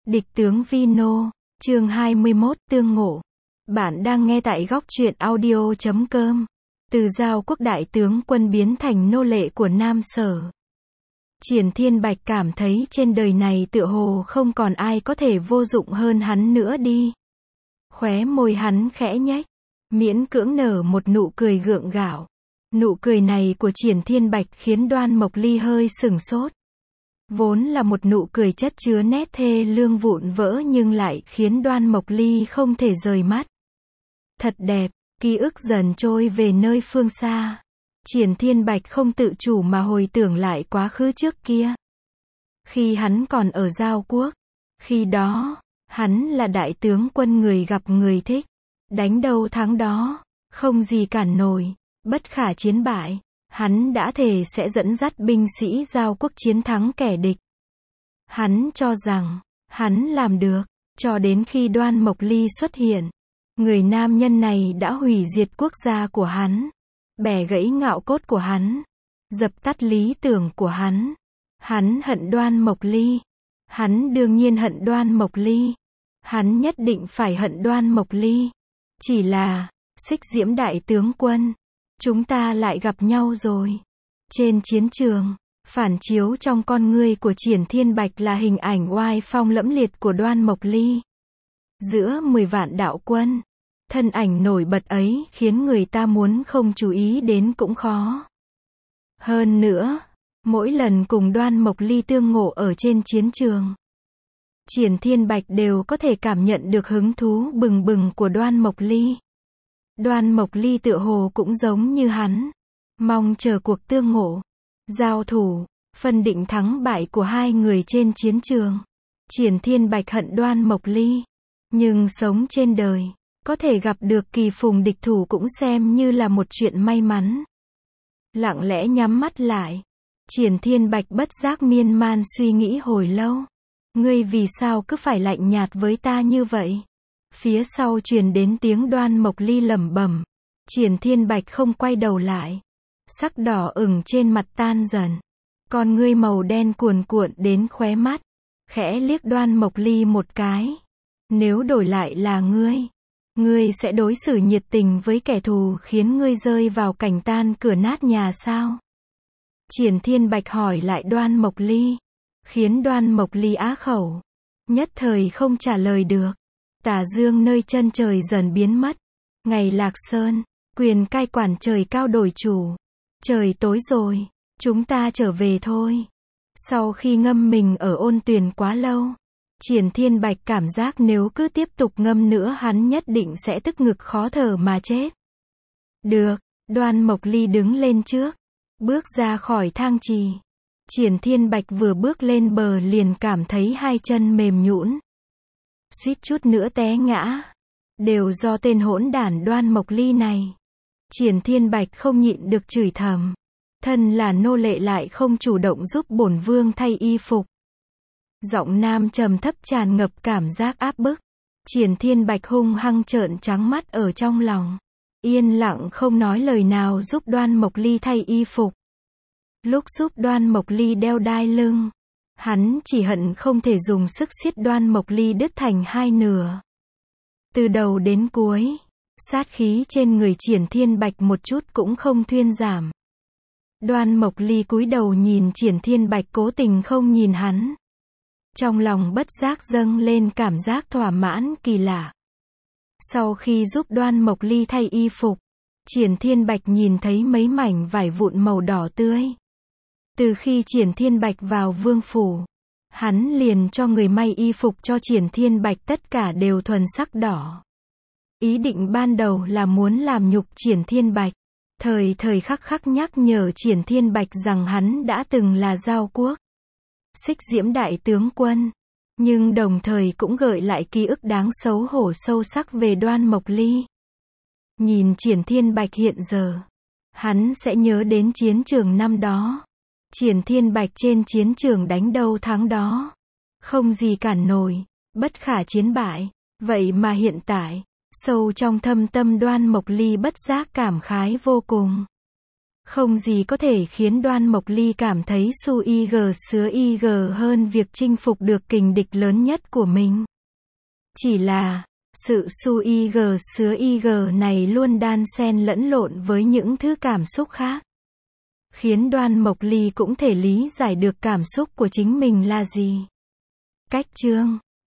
Địch tướng Vino, chương 21, tương ngộ. Bạn đang nghe tại góc truyện audio.com. Từ Giao Quốc đại tướng quân biến thành nô lệ của Nam Sở. Triển Thiên Bạch cảm thấy trên đời này tựa hồ không còn ai có thể vô dụng hơn hắn nữa đi. Khóe môi hắn khẽ nhếch, miễn cưỡng nở một nụ cười gượng gạo. Nụ cười này của Triển Thiên Bạch khiến Đoan Mộc Ly hơi sửng sốt. Vốn là một nụ cười chất chứa nét thê lương vụn vỡ nhưng lại khiến Đoan Mộc Ly không thể rời mắt. Thật đẹp, ký ức dần trôi về nơi phương xa. Triển Thiên Bạch không tự chủ mà hồi tưởng lại quá khứ trước kia. Khi hắn còn ở Giao Quốc, khi đó, hắn là đại tướng quân người gặp người thích. Đánh đâu thắng đó, không gì cản nổi, bất khả chiến bại. Hắn đã thề sẽ dẫn dắt binh sĩ Giao Quốc chiến thắng kẻ địch. Hắn cho rằng, hắn làm được, cho đến khi Đoan Mộc Ly xuất hiện. Người nam nhân này đã hủy diệt quốc gia của hắn, bẻ gãy ngạo cốt của hắn, dập tắt lý tưởng của hắn. Hắn hận Đoan Mộc Ly. Hắn đương nhiên hận Đoan Mộc Ly. Hắn nhất định phải hận Đoan Mộc Ly. Chỉ là, Xích Diễm đại tướng quân, chúng ta lại gặp nhau rồi. Trên chiến trường, phản chiếu trong con ngươi của Triển Thiên Bạch là hình ảnh oai phong lẫm liệt của Đoan Mộc Ly. Giữa 10 vạn đạo quân, thân ảnh nổi bật ấy khiến người ta muốn không chú ý đến cũng khó. Hơn nữa, mỗi lần cùng Đoan Mộc Ly tương ngộ ở trên chiến trường, Triển Thiên Bạch đều có thể cảm nhận được hứng thú bừng bừng của Đoan Mộc Ly. Đoan Mộc Ly tựa hồ cũng giống như hắn, mong chờ cuộc tương ngộ, giao thủ, phân định thắng bại của hai người trên chiến trường. Triển Thiên Bạch hận Đoan Mộc Ly, nhưng sống trên đời, có thể gặp được kỳ phùng địch thủ cũng xem như là một chuyện may mắn. Lặng lẽ nhắm mắt lại, Triển Thiên Bạch bất giác miên man suy nghĩ hồi lâu. Ngươi vì sao cứ phải lạnh nhạt với ta như vậy? Phía sau truyền đến tiếng Đoan Mộc Ly lẩm bẩm. Triển Thiên Bạch không quay đầu lại. Sắc đỏ ửng trên mặt tan dần. Con ngươi màu đen cuồn cuộn đến khóe mắt. Khẽ liếc Đoan Mộc Ly một cái. Nếu đổi lại là ngươi sẽ đối xử nhiệt tình với kẻ thù khiến ngươi rơi vào cảnh tan cửa nát nhà sao? Triển Thiên Bạch hỏi lại Đoan Mộc Ly. Khiến Đoan Mộc Ly á khẩu. Nhất thời không trả lời được. Tà dương nơi chân trời dần biến mất. Ngày Lạc Sơn, quyền cai quản trời cao đổi chủ. Trời tối rồi, chúng ta trở về thôi. Sau khi ngâm mình ở ôn tuyền quá lâu, Triển Thiên Bạch cảm giác nếu cứ tiếp tục ngâm nữa hắn nhất định sẽ tức ngực khó thở mà chết. Được, Đoan Mộc Ly đứng lên trước, bước ra khỏi thang trì. Triển Thiên Bạch vừa bước lên bờ liền cảm thấy hai chân mềm nhũn, suýt chút nữa té ngã. Đều do tên hỗn đản Đoan Mộc Ly này. Triển Thiên Bạch không nhịn được chửi thầm. Thân là nô lệ lại không chủ động giúp bổn vương thay y phục. Giọng nam trầm thấp tràn ngập cảm giác áp bức. Triển Thiên Bạch hung hăng trợn trắng mắt ở trong lòng. Yên lặng không nói lời nào giúp Đoan Mộc Ly thay y phục. Lúc giúp Đoan Mộc Ly đeo đai lưng, hắn chỉ hận không thể dùng sức siết Đoan Mộc Ly đứt thành hai nửa. Từ đầu đến cuối, sát khí trên người Triển Thiên Bạch một chút cũng không thuyên giảm. Đoan Mộc Ly cúi đầu nhìn Triển Thiên Bạch cố tình không nhìn hắn. Trong lòng bất giác dâng lên cảm giác thỏa mãn kỳ lạ. Sau khi giúp Đoan Mộc Ly thay y phục, Triển Thiên Bạch nhìn thấy mấy mảnh vải vụn màu đỏ tươi. Từ khi Triển Thiên Bạch vào vương phủ, hắn liền cho người may y phục cho Triển Thiên Bạch tất cả đều thuần sắc đỏ. Ý định ban đầu là muốn làm nhục Triển Thiên Bạch, thời khắc khắc nhắc nhở Triển Thiên Bạch rằng hắn đã từng là Giao Quốc Xích Diễm đại tướng quân, nhưng đồng thời cũng gợi lại ký ức đáng xấu hổ sâu sắc về Đoan Mộc Ly. Nhìn Triển Thiên Bạch hiện giờ, hắn sẽ nhớ đến chiến trường năm đó. Triển Thiên Bạch trên chiến trường đánh đâu thắng đó, không gì cản nổi, bất khả chiến bại. Vậy mà hiện tại, sâu trong thâm tâm Đoan Mộc Ly bất giác cảm khái vô cùng. Không gì có thể khiến Đoan Mộc Ly cảm thấy su ig sứa ig hơn việc chinh phục được kình địch lớn nhất của mình. Chỉ là, sự su ig sứa ig này luôn đan xen lẫn lộn với những thứ cảm xúc khác, khiến Đoan Mộc Ly cũng thể lý giải được cảm xúc của chính mình là gì. Cách chương